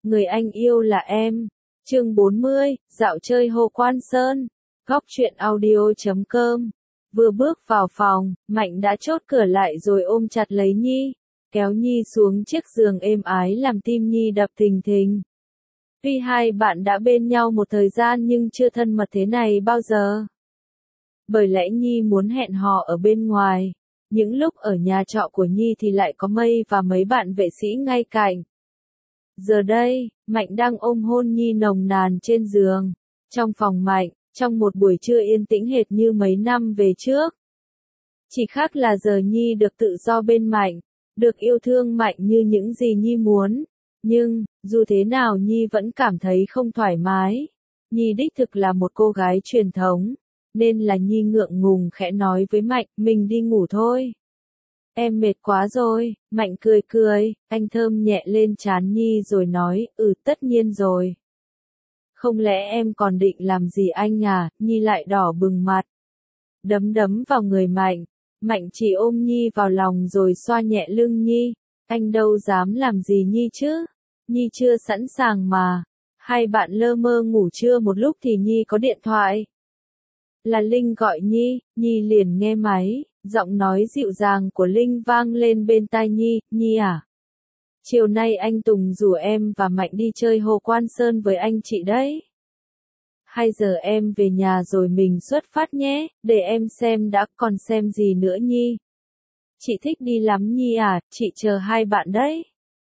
Người anh yêu là em. Chương 40, dạo chơi Hồ Quan Sơn. Góc truyện audio.com. Vừa bước vào phòng, Mạnh đã chốt cửa lại rồi ôm chặt lấy Nhi, kéo Nhi xuống chiếc giường êm ái làm tim Nhi đập thình thình. Tuy hai bạn đã bên nhau một thời gian nhưng chưa thân mật thế này bao giờ. Bởi lẽ Nhi muốn hẹn hò ở bên ngoài, những lúc ở nhà trọ của Nhi thì lại có Mây và mấy bạn vệ sĩ ngay cạnh. Giờ đây, Mạnh đang ôm hôn Nhi nồng nàn trên giường, trong phòng Mạnh, trong một buổi trưa yên tĩnh hệt như mấy năm về trước. Chỉ khác là giờ Nhi được tự do bên Mạnh, được yêu thương Mạnh như những gì Nhi muốn. Nhưng, dù thế nào Nhi vẫn cảm thấy không thoải mái. Nhi đích thực là một cô gái truyền thống, nên là Nhi ngượng ngùng khẽ nói với Mạnh, mình đi ngủ thôi. Em mệt quá rồi. Mạnh cười cười, anh thơm nhẹ lên trán Nhi rồi nói, tất nhiên rồi. Không lẽ em còn định làm gì anh à? Nhi lại đỏ bừng mặt. Đấm đấm vào người Mạnh. Mạnh chỉ ôm Nhi vào lòng rồi xoa nhẹ lưng Nhi. Anh đâu dám làm gì Nhi chứ? Nhi chưa sẵn sàng mà. Hai bạn lơ mơ ngủ trưa một lúc thì Nhi có điện thoại. Là Linh gọi Nhi, Nhi liền nghe máy. Giọng nói dịu dàng của Linh vang lên bên tai Nhi, Nhi à? Chiều nay anh Tùng rủ em và Mạnh đi chơi Hồ Quan Sơn với anh chị đấy. 2 giờ em về nhà rồi mình xuất phát nhé, để em xem đã, còn xem gì nữa Nhi? Chị thích đi lắm Nhi à, chị chờ hai bạn đấy.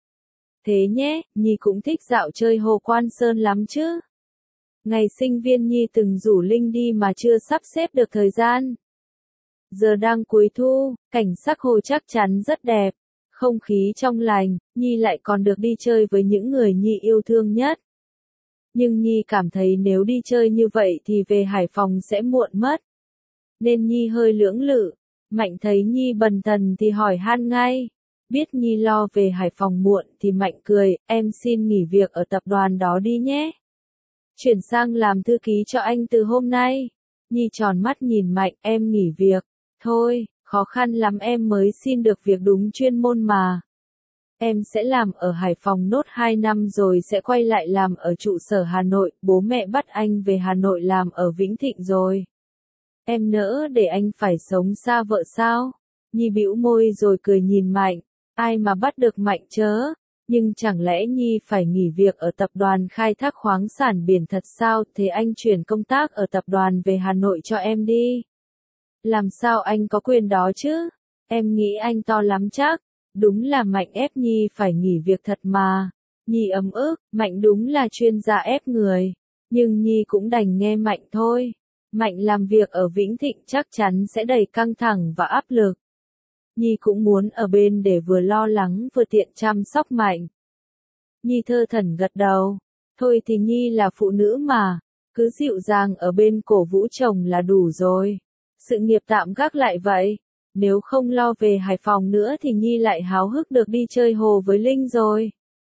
Thế nhé, Nhi cũng thích dạo chơi Hồ Quan Sơn lắm chứ. Ngày sinh viên Nhi từng rủ Linh đi mà chưa sắp xếp được thời gian. Giờ đang cuối thu, cảnh sắc hồ chắc chắn rất đẹp, không khí trong lành, Nhi lại còn được đi chơi với những người Nhi yêu thương nhất. Nhưng Nhi cảm thấy nếu đi chơi như vậy thì về Hải Phòng sẽ muộn mất. Nên Nhi hơi lưỡng lự. Mạnh thấy Nhi bần thần thì hỏi han ngay. Biết Nhi lo về Hải Phòng muộn thì Mạnh cười, em xin nghỉ việc ở tập đoàn đó đi nhé. Chuyển sang làm thư ký cho anh từ hôm nay. Nhi tròn mắt nhìn Mạnh, em nghỉ việc. Thôi, khó khăn lắm em mới xin được việc đúng chuyên môn mà. Em sẽ làm ở Hải Phòng nốt 2 năm rồi sẽ quay lại làm ở trụ sở Hà Nội, bố mẹ bắt anh về Hà Nội làm ở Vĩnh Thịnh rồi. Em nỡ để anh phải sống xa vợ sao? Nhi bĩu môi rồi cười nhìn Mạnh, ai mà bắt được Mạnh chớ, nhưng chẳng lẽ Nhi phải nghỉ việc ở tập đoàn khai thác khoáng sản biển thật sao, thế anh chuyển công tác ở tập đoàn về Hà Nội cho em đi. Làm sao anh có quyền đó chứ? Em nghĩ anh to lắm chắc. Đúng là Mạnh ép Nhi phải nghỉ việc thật mà. Nhi ấm ức, Mạnh đúng là chuyên gia ép người. Nhưng Nhi cũng đành nghe Mạnh thôi. Mạnh làm việc ở Vĩnh Thịnh chắc chắn sẽ đầy căng thẳng và áp lực. Nhi cũng muốn ở bên để vừa lo lắng vừa tiện chăm sóc Mạnh. Nhi thơ thẩn gật đầu. Thôi thì Nhi là phụ nữ mà. Cứ dịu dàng ở bên cổ vũ chồng là đủ rồi. Sự nghiệp tạm gác lại vậy. Nếu không lo về Hải Phòng nữa thì Nhi lại háo hức được đi chơi hồ với Linh rồi.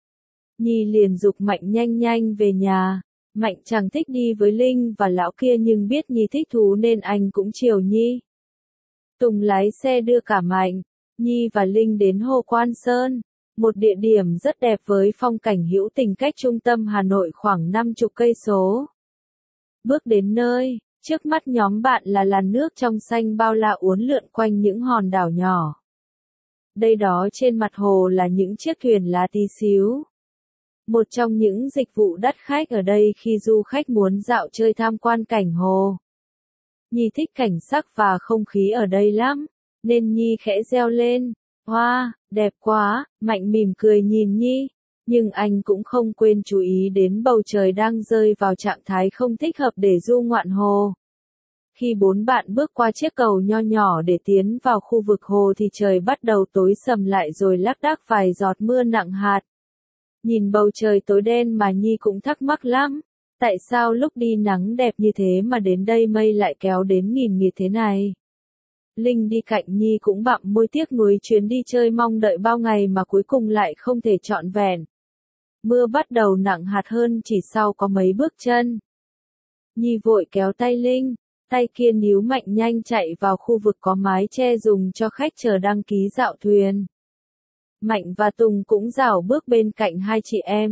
Nhi liền giục Mạnh nhanh nhanh về nhà. Mạnh chẳng thích đi với Linh và lão kia nhưng biết Nhi thích thú nên anh cũng chiều Nhi. Tùng lái xe đưa cả Mạnh, Nhi và Linh đến Hồ Quan Sơn, một địa điểm rất đẹp với phong cảnh hữu tình cách trung tâm Hà Nội khoảng 50 cây số. Bước đến nơi, trước mắt nhóm bạn là làn nước trong xanh bao la uốn lượn quanh những hòn đảo nhỏ. Đây đó trên mặt hồ là những chiếc thuyền lá tí xíu. Một trong những dịch vụ đắt khách ở đây khi du khách muốn dạo chơi tham quan cảnh hồ. Nhi thích cảnh sắc và không khí ở đây lắm, nên Nhi khẽ reo lên, hoa, đẹp quá, Mạnh mỉm cười nhìn Nhi. Nhưng anh cũng không quên chú ý đến bầu trời đang rơi vào trạng thái không thích hợp để du ngoạn hồ. Khi 4 bạn bước qua chiếc cầu nho nhỏ để tiến vào khu vực hồ thì trời bắt đầu tối sầm lại rồi lác đác vài giọt mưa nặng hạt. Nhìn bầu trời tối đen mà Nhi cũng thắc mắc lắm. Tại sao lúc đi nắng đẹp như thế mà đến đây mây lại kéo đến nghìn nghịt thế này? Linh đi cạnh Nhi cũng bặm môi tiếc nuối chuyến đi chơi mong đợi bao ngày mà cuối cùng lại không thể trọn vẹn. Mưa bắt đầu nặng hạt hơn chỉ sau có mấy bước chân. Nhi vội kéo tay Linh, tay kia níu Mạnh nhanh chạy vào khu vực có mái che dùng cho khách chờ đăng ký dạo thuyền. Mạnh và Tùng cũng rảo bước bên cạnh hai chị em.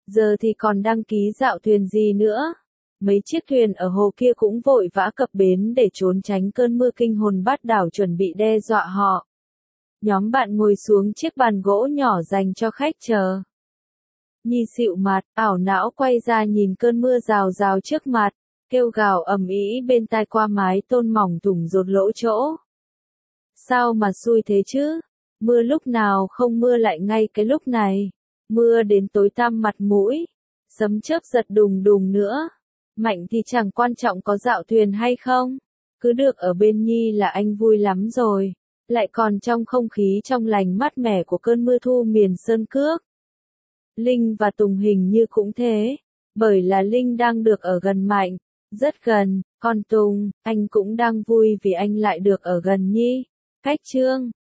giờ thì còn đăng ký dạo thuyền gì nữa. Mấy chiếc thuyền ở hồ kia cũng vội vã cập bến để trốn tránh cơn mưa kinh hồn bát đảo chuẩn bị đe dọa họ. Nhóm bạn ngồi xuống chiếc bàn gỗ nhỏ dành cho khách chờ. Nhi xịu mặt, ảo não quay ra nhìn cơn mưa rào rào trước mặt, kêu gào ầm ĩ bên tai qua mái tôn mỏng thủng dột lỗ chỗ. Sao mà xui thế chứ? Mưa lúc nào không mưa lại ngay cái lúc này. Mưa đến tối tăm mặt mũi. Sấm chớp giật đùng đùng nữa. Mạnh thì chẳng quan trọng có dạo thuyền hay không. Cứ được ở bên Nhi là anh vui lắm rồi. Lại còn trong không khí trong lành mát mẻ của cơn mưa thu miền Sơn Cước. Linh và Tùng hình như cũng thế. Bởi là Linh đang được ở gần Mạnh. Rất gần. Còn Tùng, anh cũng đang vui vì anh lại được ở gần Nhi. Cách chương